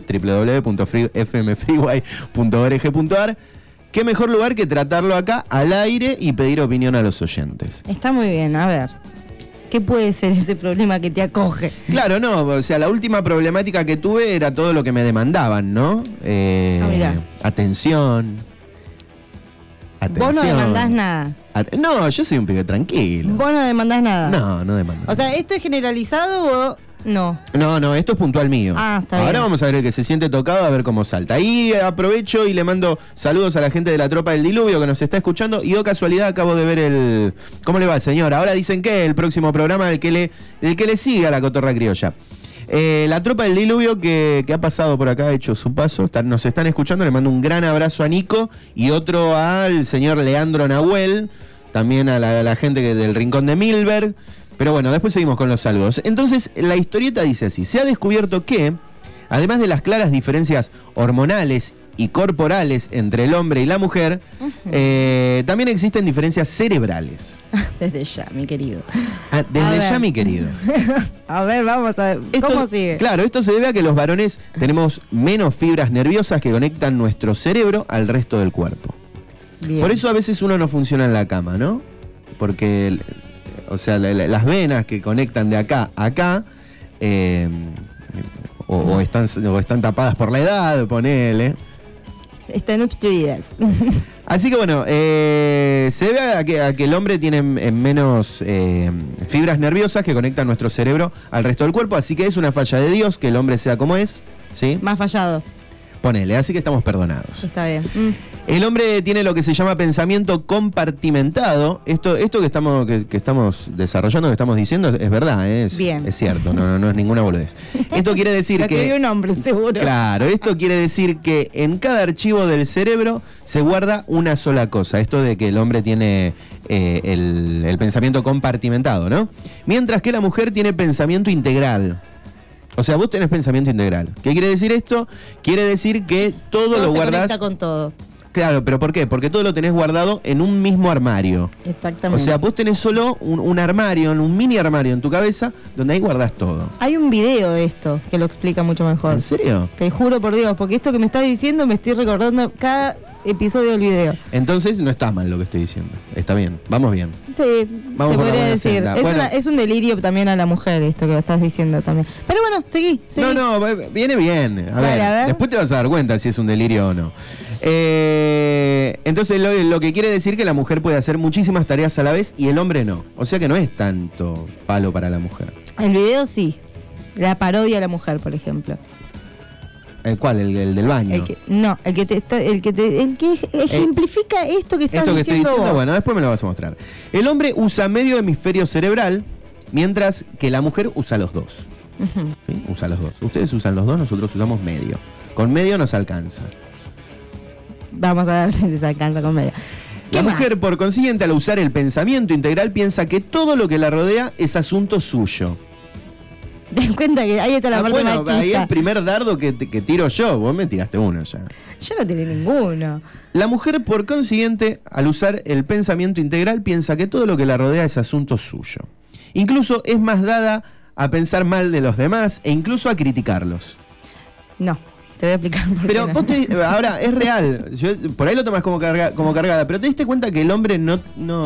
www.fmfreeway.org.ar? ¿Qué mejor lugar que tratarlo acá al aire y pedir opinión a los oyentes?
Está muy bien, a ver. ¿Qué puede ser ese problema que te acoge?
Claro, no, o sea, la última problemática que tuve era todo lo que me demandaban, ¿no?
Mirá.
Atención.
Vos no demandás nada.
No, yo soy un pibe tranquilo.
Vos no demandás nada.
No demando.
O sea, ¿esto es generalizado o no?
No, esto es puntual mío.
Ah, está
Ahora
bien.
vamos a ver el que se siente tocado, a ver cómo salta. Ahí aprovecho y le mando saludos a la gente de la Tropa del Diluvio que nos está escuchando. Y casualidad acabo de ver el... ¿Cómo le va, señor? Ahora dicen que el próximo programa, el que le sigue a la Cotorra Criolla. La tropa del diluvio que ha pasado por acá, ha hecho su paso, nos están escuchando, le mando un gran abrazo a Nico y otro al señor Leandro Nahuel, también a la gente del Rincón de Milberg. Pero bueno, después seguimos con los saludos. Entonces, la historieta dice así: se ha descubierto que, además de las claras diferencias hormonales y corporales entre el hombre y la mujer, también existen diferencias cerebrales.
Desde ya, mi querido.
Desde ya, mi querido.
A ver, vamos a ver. ¿Cómo sigue?
Claro, esto se debe a que los varones tenemos menos fibras nerviosas que conectan nuestro cerebro al resto del cuerpo.
Bien.
Por eso a veces uno no funciona en la cama, ¿no? Porque, o sea, las venas que conectan de acá a acá, o están tapadas por la edad, ponele.
Están obstruidas.
Así que bueno, se debe a que el hombre tiene menos fibras nerviosas que conectan nuestro cerebro al resto del cuerpo, así que es una falla de Dios que el hombre sea como es, ¿sí?
Más fallado.
Ponele, así que estamos perdonados.
Está bien.
El hombre tiene lo que se llama pensamiento compartimentado. Esto que estamos desarrollando, que estamos diciendo, es verdad, es cierto, no es ninguna boludez. Esto quiere decir
que hay un hombre, seguro.
Claro, esto quiere decir que en cada archivo del cerebro se guarda una sola cosa. Esto de que el hombre tiene el pensamiento compartimentado, ¿no? Mientras que la mujer tiene pensamiento integral. O sea, vos tenés pensamiento integral. ¿Qué quiere decir esto? Quiere decir que todo lo guardás.
Conecta con todo.
Claro, pero ¿por qué? Porque todo lo tenés guardado en un mismo armario.
Exactamente.
O sea, vos tenés solo un armario, un mini armario en tu cabeza, donde ahí guardás todo.
Hay un video de esto que lo explica mucho mejor.
¿En serio?
Te juro por Dios, porque esto que me estás diciendo me estoy recordando cada episodio del video.
Entonces no está mal lo que estoy diciendo. Está bien, vamos bien.
Sí,
vamos
se podría decir.
Bueno.
Es un delirio también a la mujer esto que lo estás diciendo también. Pero bueno, seguí.
No, viene bien. A ver, después te vas a dar cuenta si es un delirio o no. Entonces lo que quiere decir que la mujer puede hacer muchísimas tareas a la vez y el hombre no. O sea que no es tanto palo para la mujer.
El video sí. La parodia a la mujer, por ejemplo.
¿El cuál? ¿El del baño?
El que ejemplifica esto que estás
esto que estoy diciendo
vos.
Bueno, después me lo vas a mostrar. El hombre usa medio hemisferio cerebral, mientras que la mujer usa los dos. ¿Sí? Usa los dos. Ustedes usan los dos, nosotros usamos medio. Con medio nos alcanza.
Vamos a ver si les alcanza con medio.
La mujer, por consiguiente, al usar el pensamiento integral, piensa que todo lo que la rodea es asunto suyo.
Ten cuenta que ahí está la parte machista.
Ahí el primer dardo que tiro yo. Vos me tiraste uno ya.
Yo no tiré ninguno.
La mujer, por consiguiente, al usar el pensamiento integral, piensa que todo lo que la rodea es asunto suyo. Incluso es más dada a pensar mal de los demás e incluso a criticarlos.
No, te voy a explicar por
pero
qué
vos ahora, es real. Por ahí lo tomás como cargada, pero te diste cuenta que el hombre no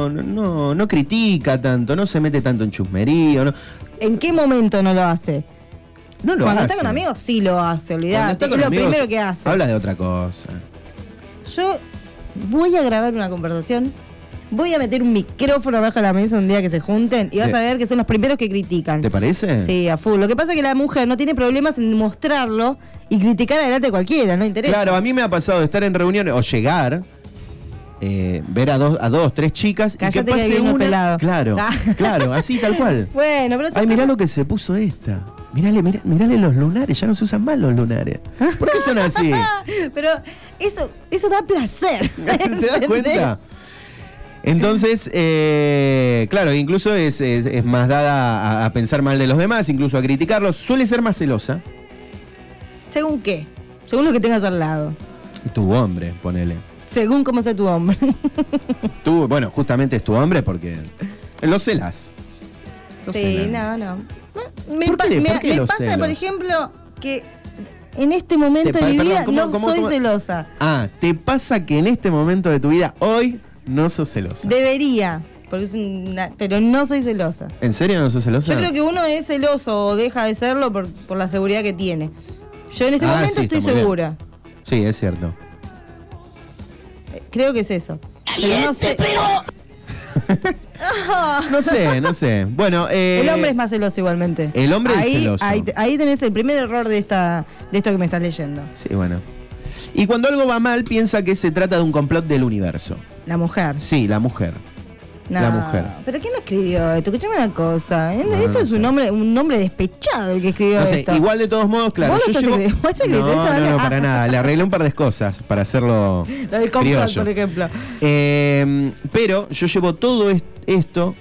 critica tanto, no se mete tanto en chusmería. No.
¿En qué momento no lo hace?
No lo
Cuando
hace.
está con amigos sí lo hace, olvidate. Es lo primero que hace.
Habla de otra cosa.
Yo voy a grabar una conversación, voy a meter un micrófono abajo de la mesa un día que se junten y vas a ver que son los primeros que critican.
¿Te parece?
Sí, a full. Lo que pasa es que la mujer no tiene problemas en mostrarlo y criticar adelante a cualquiera, no interesa.
Claro, a mí me ha pasado de estar en reuniones o llegar, ver a dos, tres chicas.
Cállate
y que pase
que
una.
Pelado.
Claro, así tal cual.
Bueno, pero
ay, mirá lo que se puso esta. Mirale los lunares, ya no se usan más los lunares. ¿Por qué son así?
Pero eso da placer.
¿Te das cuenta? Entonces, claro, incluso es más dada a pensar mal de los demás, incluso a criticarlos. Suele ser más celosa.
¿Según qué? Según lo que tengas al lado.
Tu hombre, ponele.
Según cómo sea tu hombre.
Tú, bueno, justamente es tu hombre porque lo celas.
Sí, no. Me
¿Por qué
pasa,
celos?
por ejemplo, que en este momento de mi vida no soy celosa.
Ah, ¿te pasa que en este momento de tu vida, hoy, no sos celosa?
Debería, porque pero no soy celosa.
¿En serio no sos celosa?
Yo creo que uno es celoso o deja de serlo por la seguridad que tiene. Yo en este momento
sí,
estoy segura.
Sí, es cierto.
Creo que es eso. Pero no sé.
No sé. Bueno,
el hombre es más celoso igualmente.
El hombre es celoso.
Ahí tenés el primer error de esto que me estás leyendo.
Sí, bueno. Y cuando algo va mal, piensa que se trata de un complot del universo.
La mujer.
Sí, la mujer. la mujer.
¿Pero quién lo escribió esto? Escuchame una cosa. Esto es un hombre despechado el que escribió
No sé,
esto.
igual de todos modos, claro.
¿Vos lo estás escribiendo? ¿Vos escribiste esto?
No, para nada. Le arreglé un par de cosas para hacerlo
Lo del complot,
criollo.
por ejemplo.
Pero yo llevo todo esto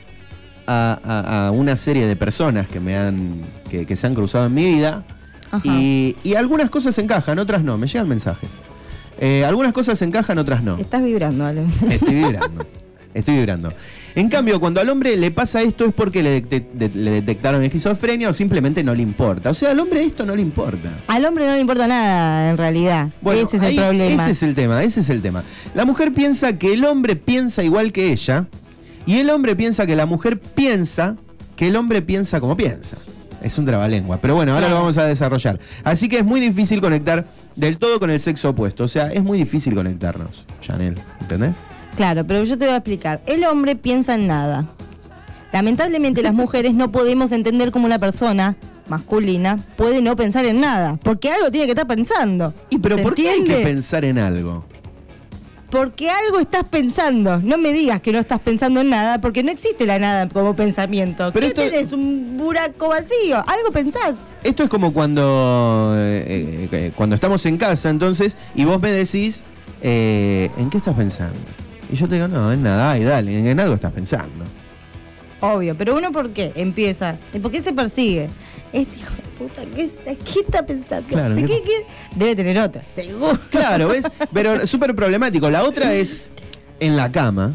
a una serie de personas que se han cruzado en mi vida.
Ajá.
Y algunas cosas encajan, otras no. Me llegan mensajes. Algunas cosas encajan, otras no.
Estás vibrando, Ale.
Estoy vibrando. En cambio, cuando al hombre le pasa esto es porque le detectaron esquizofrenia o simplemente no le importa. O sea, al hombre esto no le importa.
Al hombre no le importa nada, en realidad.
Bueno,
ese es el problema.
Ese es el tema. La mujer piensa que el hombre piensa igual que ella y el hombre piensa que la mujer piensa que el hombre piensa como piensa. Es un trabalengua. Pero bueno, ahora lo vamos a desarrollar. Así que es muy difícil conectar del todo con el sexo opuesto. O sea, es muy difícil conectarnos, Janel. ¿Entendés?
Claro, pero yo te voy a explicar. El hombre piensa en nada. Lamentablemente las mujeres no podemos entender cómo una persona masculina puede no pensar en nada. Porque algo tiene que estar pensando.
Pero
¿Se
¿por qué hay
entiende?
que pensar en algo?
Porque algo estás pensando. No me digas que no estás pensando en nada, porque no existe la nada como pensamiento.
Pero
¿Qué
esto-
tenés? Un buraco vacío. Algo pensás.
Esto es como cuando estamos en casa, entonces, y vos me decís, ¿en qué estás pensando? Y yo te digo, no, en nada, ay, dale, en algo estás pensando.
Obvio, pero uno ¿por qué? Empieza. ¿Por qué se persigue? Este hijo de puta, ¿qué está pensando?
Claro,
No sé
¿qué-
qué. Debe tener otra, seguro.
Claro, ¿ves? Pero súper problemático. La otra es en la cama,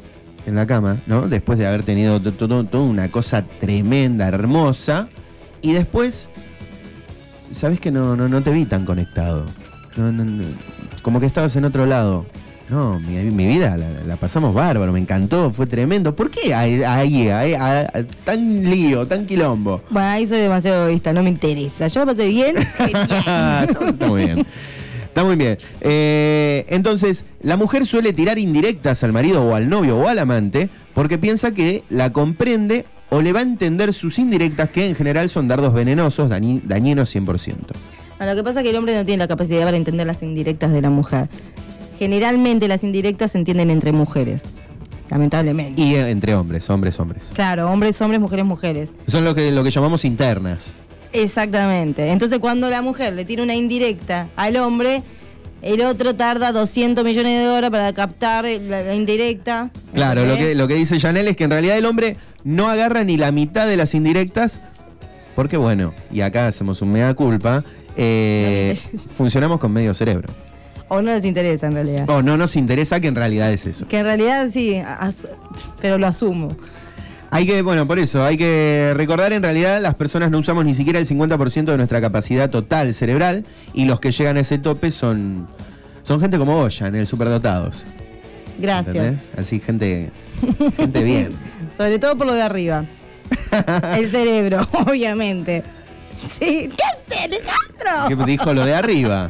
¿no? Después de haber tenido toda una cosa tremenda, hermosa, y después, ¿sabés que no te vi tan conectado? No, como que estabas en otro lado. No, mi vida la pasamos bárbaro, me encantó, fue tremendo. ¿Por qué hay tan lío, tan quilombo?
Bueno, ahí soy demasiado egoísta, no me interesa. Yo la pasé bien. Genial.
Está muy bien. Está muy bien. Entonces, la mujer suele tirar indirectas al marido o al novio o al amante porque piensa que la comprende o le va a entender sus indirectas, que en general son dardos venenosos, dañinos 100%.
Bueno, lo que pasa es que el hombre no tiene la capacidad para entender las indirectas de la mujer. Generalmente las indirectas se entienden entre mujeres. Lamentablemente.
Y entre hombres.
Claro, hombres, mujeres, mujeres.
Son lo que llamamos internas.
Exactamente. Entonces cuando la mujer le tira una indirecta al hombre, el otro tarda 200 millones de horas para captar la indirecta.
Claro,
¿Entendés?
lo que dice Janel es que en realidad el hombre no agarra ni la mitad de las indirectas, porque bueno, y acá hacemos un mea culpa, funcionamos con medio cerebro.
O no les interesa en realidad.
O no nos interesa, que en realidad es eso.
Que en realidad sí, pero lo asumo.
Por eso, hay que recordar, en realidad las personas no usamos ni siquiera el 50% de nuestra capacidad total cerebral, y los que llegan a ese tope son gente como vos, en el superdotados.
Gracias.
¿Entendés? Así, gente bien.
Sobre todo por lo de arriba. El cerebro, obviamente. Sí, ¿qué haces, Alejandro?
Que dijo lo de arriba.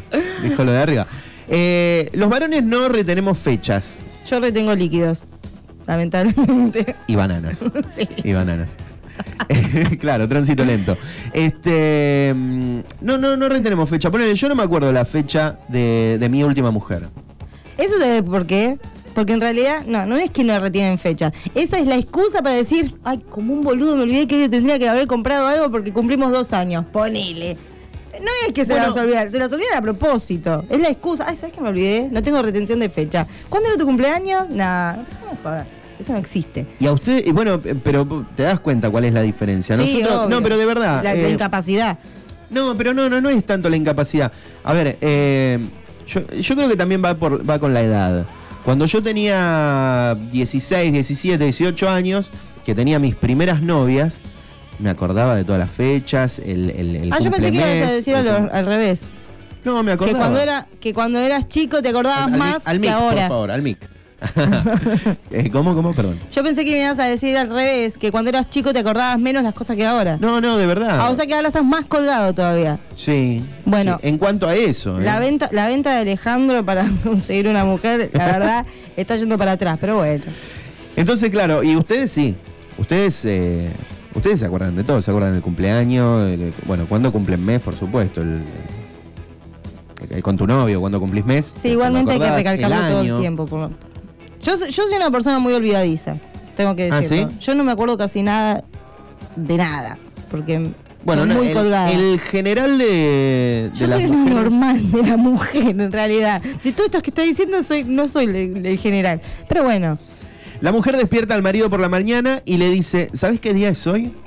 Los varones no retenemos fechas.
Yo retengo líquidos, lamentablemente.
Y bananas.
Sí.
Y bananas. Claro, tránsito lento. No retenemos fecha. Ponele, yo no me acuerdo la fecha de mi última mujer.
¿Eso se ve por qué? Porque en realidad, no es que no retienen fechas. Esa es la excusa para decir, ay, como un boludo me olvidé que tendría que haber comprado algo porque cumplimos 2 años. Ponele. No es que se las olvidan, se las olvidan a propósito. Es la excusa. Ay, ¿sabes qué me olvidé? No tengo retención de fecha. ¿Cuándo era tu cumpleaños? Nah, no me jodas. Eso no existe.
Y a usted, pero te das cuenta cuál es la diferencia.
Sí, obvio.
No, pero de verdad.
La incapacidad.
No, pero no es tanto la incapacidad. A ver, yo creo que también va con la edad. Cuando yo tenía 16, 17, 18 años, que tenía mis primeras novias, me acordaba de todas las fechas, el
Yo pensé que ibas a
cumplemes,
decir al revés.
No, me acordaba.
Que cuando eras chico te acordabas más
al
que
mic,
ahora.
por favor, al mic. ¿Cómo? Perdón.
Yo pensé que me ibas a decir al revés, que cuando eras chico te acordabas menos las cosas que ahora.
No, de verdad.
O sea que ahora estás más colgado todavía.
Sí.
Bueno.
Sí, en cuanto a eso.
La venta de Alejandro para conseguir una mujer, la verdad, está yendo para atrás, pero bueno.
Entonces, claro, y ustedes sí. Ustedes se acuerdan de todo, se acuerdan del cumpleaños, cuando cumplen mes, por supuesto, con tu novio, cuando cumplís mes.
Sí, igualmente hay que
recalcarlo
recalcarlo todo el tiempo. Yo soy una persona muy olvidadiza. tengo que decirlo.
¿sí?
Yo no me acuerdo casi nada de nada, porque
Bueno,
soy muy colgada.
el general de
Yo
las
soy una
mujeres...
normal de la mujer, en realidad. De todo esto que está diciendo, no soy el general. Pero bueno,
La mujer despierta al marido por la mañana y le dice, ¿sabes qué día es hoy?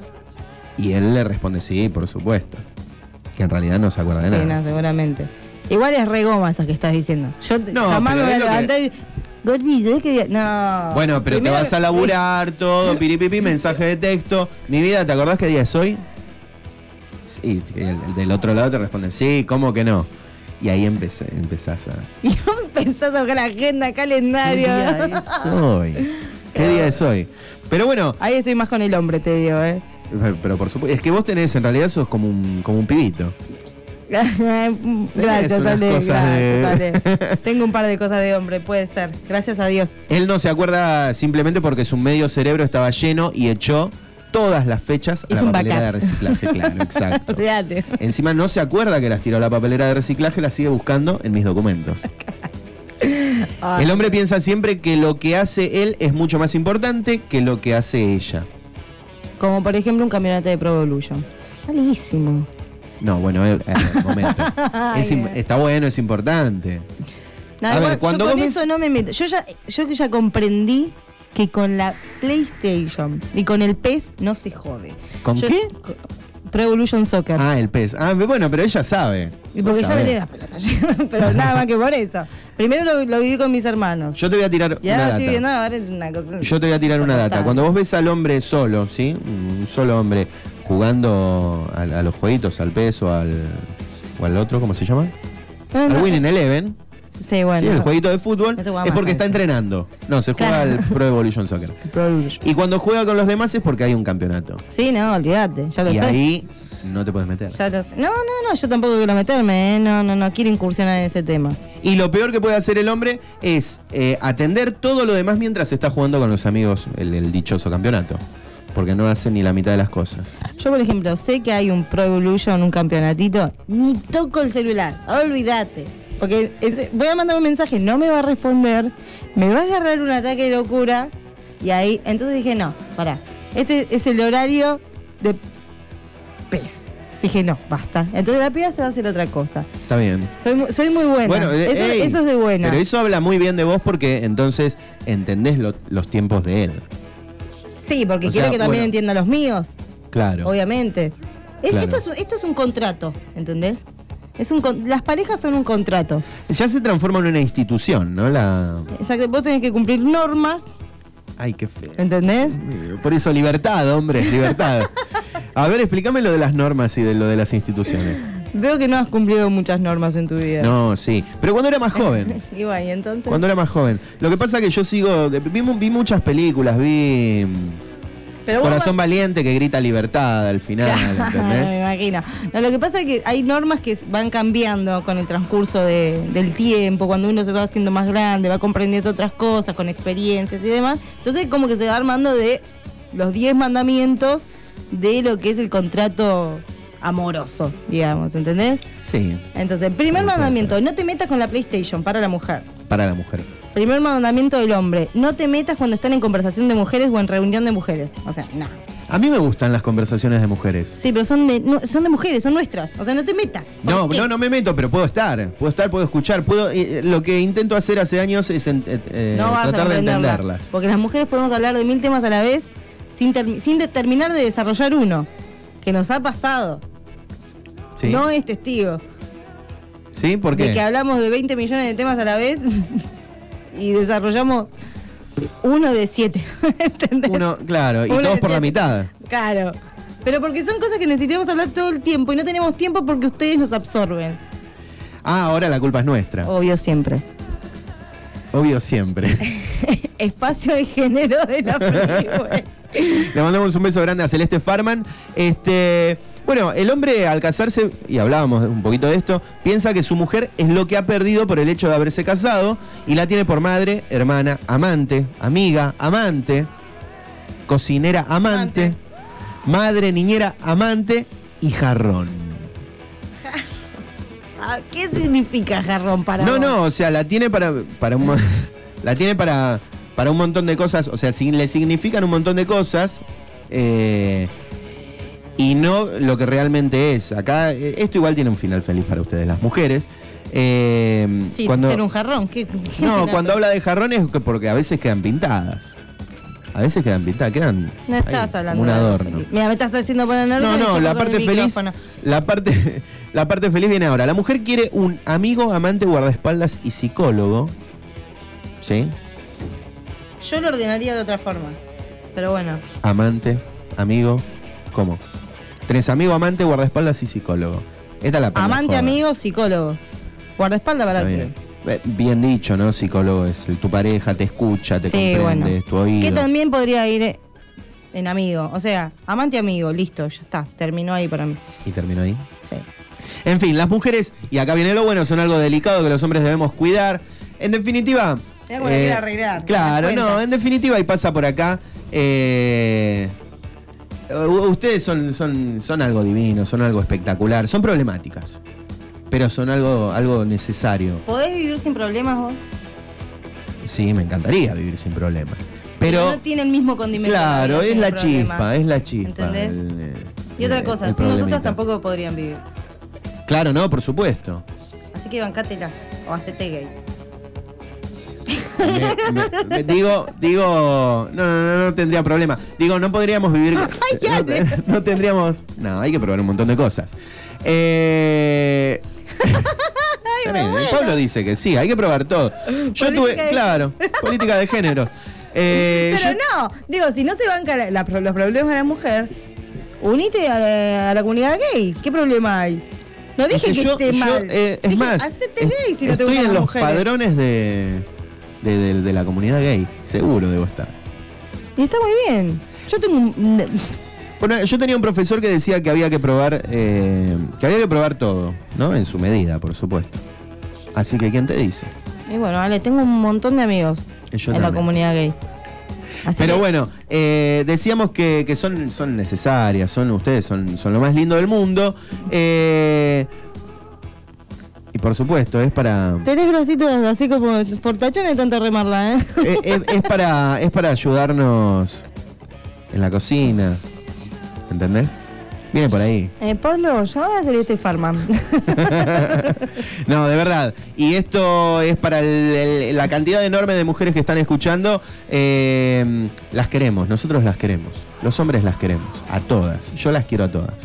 Y él le responde, sí, por supuesto. Que en realidad no se acuerda de
sí,
nada.
no, seguramente. Igual es re goma esa que estás diciendo. Yo
No,
jamás me
pero
voy a
es lo que-
levantar y... Gordito, ¿es que día? No.
Bueno, pero
Primero-
te vas a laburar, todo, piripipi, mensaje de texto. Mi vida, ¿te acordás qué día es hoy? Sí, el del otro lado te responde, sí, ¿cómo que no? Y ahí empezás a...
Y empezás a buscar la agenda, calendario.
¿Qué día es hoy? ¿Qué día es hoy? Pero bueno,
Ahí estoy más con el hombre, te digo,
pero por supuesto, es que vos tenés, en realidad sos como un pibito.
Gracias,
unas
Ale.
cosas
Gracias, Ale. Tengo un par de cosas de hombre, puede ser. Gracias a Dios.
Él no se acuerda simplemente porque su medio cerebro estaba lleno y echó todas las fechas a
Es
la
un
papelera
bacán.
de reciclaje, claro, exacto.
Olvídate.
Encima no se acuerda que las tiró a la papelera de reciclaje, las sigue buscando en mis documentos.
Ay.
El hombre piensa siempre que lo que hace él es mucho más importante que lo que hace ella.
Como por ejemplo un campeonato de Pro Evolution. Malísimo.
No, bueno, momento. Está bueno, es importante.
No,
A ver,
igual,
cuando
yo con
vos
eso
ves-
no me meto. Yo ya comprendí que con la PlayStation y con el PES no se jode.
¿Con qué?
Pro Evolution Soccer.
Ah, el pez. Ah, bueno, pero ella sabe.
Y porque
Vos
ya me
sabés.
tiene las pelotas. Pero nada más que por eso. Primero lo viví con mis hermanos.
Yo te voy a tirar
Y
una
ahora
data.
estoy viendo, ahora es una cosa.
Yo te voy a tirar una data.
insoportable.
Cuando vos ves al hombre solo, ¿sí? Un solo hombre jugando a los jueguitos, al PES o al otro, ¿cómo se llama? Al Winning Eleven.
Sí, bueno.
Sí, el jueguito de fútbol.
Ese juega
Es
más
porque
a
está
eso.
entrenando. No, se juega
Claro.
al Pro Evolution Soccer.
Pro Evolution.
Y cuando juega con los demás es porque hay un campeonato.
Sí, no, olvídate. Ya lo
Y
sé.
ahí no te puedes meter.
Ya lo sé. No, yo tampoco quiero meterme, No quiero incursionar en ese tema.
Y lo peor que puede hacer el hombre es atender todo lo demás mientras está jugando con los amigos el dichoso campeonato. Porque no hace ni la mitad de las cosas.
Yo, por ejemplo, sé que hay un Pro Evolution, un campeonatito, ni toco el celular, olvídate. Porque voy a mandar un mensaje, no me va a responder, me va a agarrar un ataque de locura, y ahí, entonces dije, no, pará, este es el horario de PES. Dije, no, basta. Entonces la piba se va a hacer otra cosa.
Está bien.
Soy muy buena.
Bueno,
eso es de buena.
Pero eso habla muy bien de vos porque entonces entendés los tiempos de él.
Sí, porque
O
quiero
sea,
que también
bueno.
entienda los míos.
Claro.
Obviamente.
Claro.
Esto es un contrato, ¿entendés? Las parejas son un contrato.
Ya se transforma en una institución, ¿no?
Exacto, vos tenés que cumplir normas,
Ay, qué feo.
¿entendés?
Por eso libertad, hombre, libertad. A ver, explícame lo de las normas y de lo de las instituciones.
Veo que no has cumplido muchas normas en tu vida.
No, sí. Pero cuando era más joven.
Y bueno, y entonces.
Cuando era más joven. Lo que pasa es que yo vi muchas películas, vi
Pero vos
Corazón Valiente que grita libertad al final,
me
¿entendés?
imagino. No, lo que pasa es que hay normas que van cambiando con el transcurso del tiempo, cuando uno se va haciendo más grande, va comprendiendo otras cosas, con experiencias y demás. Entonces como que se va armando de los 10 mandamientos de lo que es el contrato amoroso, digamos, ¿entendés?
Sí,
Entonces, primer
Sí, puede
mandamiento,
ser.
no te metas con la PlayStation para la mujer.
para la mujer.
Primer mandamiento del hombre, no te metas cuando están en conversación de mujeres o en reunión de mujeres. O sea, no.
A mí me gustan las conversaciones de mujeres.
Sí, pero son de mujeres, son nuestras. O sea, no te metas. ¿Por
No,
qué?
no me meto, pero puedo escuchar. Lo que intento hacer hace años es
No vas a
tratar de
comprenderla,
entenderlas.
Porque las mujeres podemos hablar de 1000 temas a la vez sin terminar de desarrollar uno. Que nos ha pasado.
¿Sí?
No es testigo.
¿Sí? ¿Por qué?
De que hablamos de 20 millones de temas a la vez y desarrollamos uno de 7. ¿Entendés?
Uno, claro, y
Uno
todos
de
por la
7.
mitad.
Claro. Pero porque son cosas que necesitamos hablar todo el tiempo y no tenemos tiempo porque ustedes nos absorben.
Ah, ahora la culpa es nuestra.
Obvio siempre.
Obvio siempre.
Espacio de género de la película.
Le mandamos un beso grande a Celeste Farman. Bueno, el hombre al casarse, y hablábamos un poquito de esto, piensa que su mujer es lo que ha perdido por el hecho de haberse casado y la tiene por madre, hermana, amante, amiga, amante, cocinera, amante, madre, niñera, amante y jarrón.
¿Qué significa jarrón para vos?
No, o sea, la tiene para la tiene para para un montón de cosas, o sea, le significan un montón de cosas y no lo que realmente es. Acá, esto igual tiene un final feliz para ustedes, las mujeres.
Sí, ser un jarrón.
No, cuando habla de jarrones es porque a veces quedan pintadas. A veces quedan pintadas, quedan.
No estás hablando
un
de
adorno.
Mira, me estás haciendo poner nervioso.
No, la parte feliz. La parte feliz viene ahora. La mujer quiere un amigo, amante, guardaespaldas y psicólogo. ¿Sí?
Yo lo ordenaría de otra forma. Pero bueno.
Amante, amigo, ¿cómo? Tenés amigo, amante, guardaespaldas y psicólogo. Esta es la pena.
Amante, amigo, psicólogo. Guardaespaldas para qué.
Bien dicho, ¿no? Psicólogo es tu pareja, te escucha, te comprende, es tu oído.
Que también podría ir en amigo. O sea, amante, amigo, listo, ya está. Terminó ahí para mí.
¿Y terminó ahí?
Sí.
En fin, las mujeres, y acá viene lo bueno, son algo delicado que los hombres debemos cuidar. En definitiva.
Es como quiere arreglar.
Claro, no, en definitiva, y pasa por acá. Ustedes son algo divino, son algo espectacular, son problemáticas. Pero son algo necesario.
¿Podés vivir sin problemas vos?
Sí, me encantaría vivir sin problemas. Pero
no tiene el mismo condimento.
Claro, es la chispa.
¿Entendés? Y otra cosa, sin nosotros tampoco podrían vivir.
Claro, no, por supuesto.
Así que bancátela o hacete gay.
No tendría problema. Digo, no podríamos vivir. No tendríamos. No, hay que probar un montón de cosas. El Pablo dice que sí, hay que probar todo. Yo tuve, claro, política de género.
Pero no, digo, si no se banca los problemas de la mujer, unite a la comunidad gay. ¿Qué problema hay? No dije que esté mal.
Es más,
hacete gay si no te gustan las mujeres.
Estoy en los padrones de la comunidad gay, seguro debo estar.
Y está muy bien. Yo tengo
Bueno, yo tenía un profesor que decía que había que probar todo, ¿no? En su medida, por supuesto. Así que, ¿quién te dice?
Y bueno, vale, tengo un montón de amigos en la comunidad gay.
Pero bueno, decíamos que son necesarias, ustedes son lo más lindo del mundo. Y por supuesto, es para...
Tenés bracitos así como portachones de tanto remarla, ¿eh?
Es para ayudarnos en la cocina. ¿Entendés? Viene por ahí.
Pablo, ya voy a hacer este Farma.
No, de verdad. Y esto es para la cantidad enorme de mujeres que están escuchando. Las queremos, nosotros las queremos. Los hombres las queremos. A todas. Yo las quiero a todas.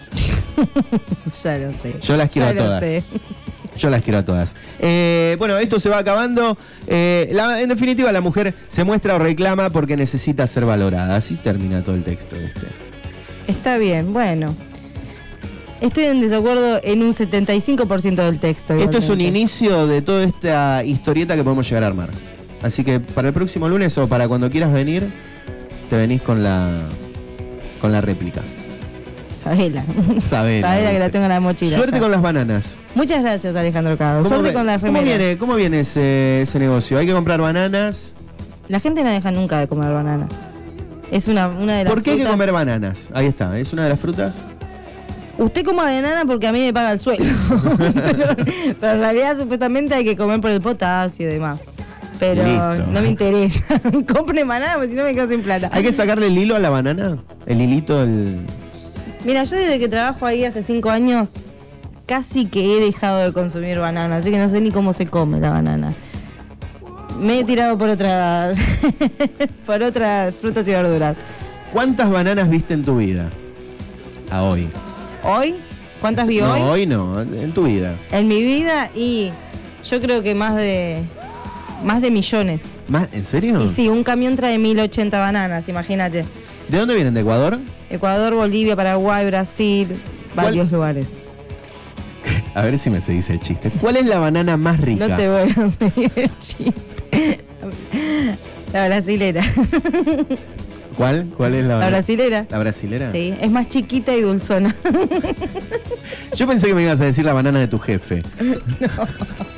Ya lo sé.
Yo las quiero a todas. Yo las quiero a todas. Bueno, esto se va acabando. En definitiva, la mujer se muestra o reclama porque necesita ser valorada. Así termina todo el texto este.
Está bien, bueno. Estoy en desacuerdo en un 75% del texto.
Esto es un inicio de toda esta historieta que podemos llegar a armar. Así que para el próximo lunes o para cuando quieras venir, te venís con la réplica.
Sabela que la tengo en la mochila.
Suerte con las bananas.
Muchas gracias, Alejandro Cado. Suerte con las remeras.
¿Cómo viene ese negocio? ¿Hay que comprar bananas?
La gente no deja nunca de comer bananas. Es una de las
¿Por qué
frutas...
hay que comer bananas? Ahí está, ¿es una de las frutas?
Usted coma banana porque a mí me paga el sueldo. pero en realidad supuestamente hay que comer por el potasio y demás. Pero listo. No me interesa. Compre banana porque si no me quedo sin plata.
¿Hay que sacarle el hilo a la banana? El hilito,
Mira, yo desde que trabajo ahí hace 5 años, casi que he dejado de consumir banana, así que no sé ni cómo se come la banana. Me he tirado por otras frutas y verduras.
¿Cuántas bananas viste en tu vida? A hoy.
¿Hoy? ¿Cuántas vi hoy?
No, hoy no, en tu vida.
En mi vida, y yo creo que más de millones.
¿Más? ¿En serio?
Y sí, un camión trae 1080 bananas, imagínate.
¿De dónde vienen? ¿De Ecuador?
Ecuador, Bolivia, Paraguay, Brasil, varios lugares.
A ver si me seguís el chiste. ¿Cuál es la banana más rica?
No te voy a seguir el chiste. La brasilera.
¿Cuál es la banana?
La brasilera.
¿La brasilera?
Sí, es más chiquita y dulzona.
Yo pensé que me ibas a decir la banana de tu jefe.
No.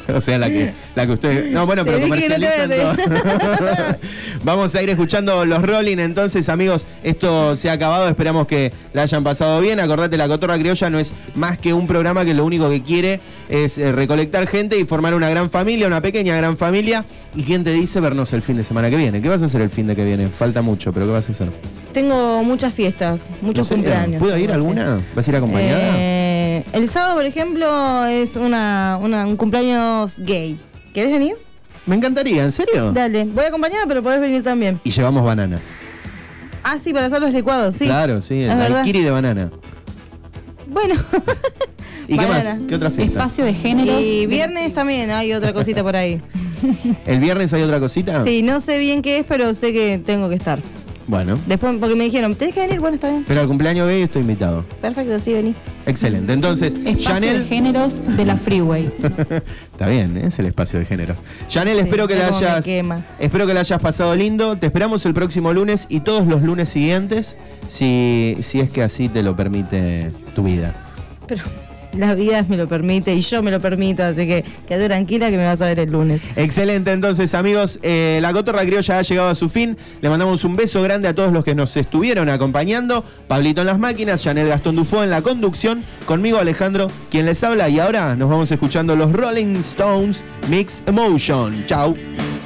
O sea, la que ustedes... No, bueno, pero
Te dije que no
comercializan
te-
todo. Vamos a ir escuchando los Rolling, entonces, amigos, esto se ha acabado, esperamos que la hayan pasado bien. Acordate, La Cotorra Criolla no es más que un programa que lo único que quiere es recolectar gente y formar una gran familia, una pequeña gran familia. ¿Y quién te dice vernos el fin de semana que viene? ¿Qué vas a hacer el fin de que viene? Falta mucho, pero ¿qué vas a hacer?
Tengo muchas fiestas, muchos
¿En serio?
cumpleaños.
¿Puedo ir a alguna? ¿Vas a ir acompañada?
El sábado, por ejemplo, es un cumpleaños gay. ¿Querés venir?
Me encantaría, ¿en serio?
Dale, voy acompañada, pero podés venir también.
Y llevamos bananas.
Ah, sí, para hacer los licuados, sí.
Claro, sí,
Es
el
verdad.
daiquiri de banana.
Bueno.
¿Y qué
Banana.
más? ¿Qué otra fiesta?
Espacio de géneros.
Y viernes también hay otra cosita por ahí.
¿El viernes hay otra cosita?
Sí, no sé bien qué es, pero sé que tengo que estar.
Bueno,
Después, porque me dijeron, ¿tenés que venir? Bueno, está bien.
pero al cumpleaños gay estoy invitado.
Perfecto, sí, vení.
Excelente. Entonces,
Espacio de
Janel...
géneros de la Freeway.
Está bien, es el espacio de géneros. Janel, espero que
mira
la
cómo me
hayas...
quema.
Espero que la hayas pasado lindo. Te esperamos el próximo lunes y todos los lunes siguientes, si es que así te lo permite tu vida.
Pero la vida me lo permite y yo me lo permito, así que quédate tranquila que me vas a ver el lunes.
Excelente, entonces, amigos, La Cotorra Criolla ha llegado a su fin. Le mandamos un beso grande a todos los que nos estuvieron acompañando. Pablito en las máquinas, Janel Gastón Dufo en la conducción, conmigo Alejandro, quien les habla. Y ahora nos vamos escuchando los Rolling Stones Mix Emotion. Chau.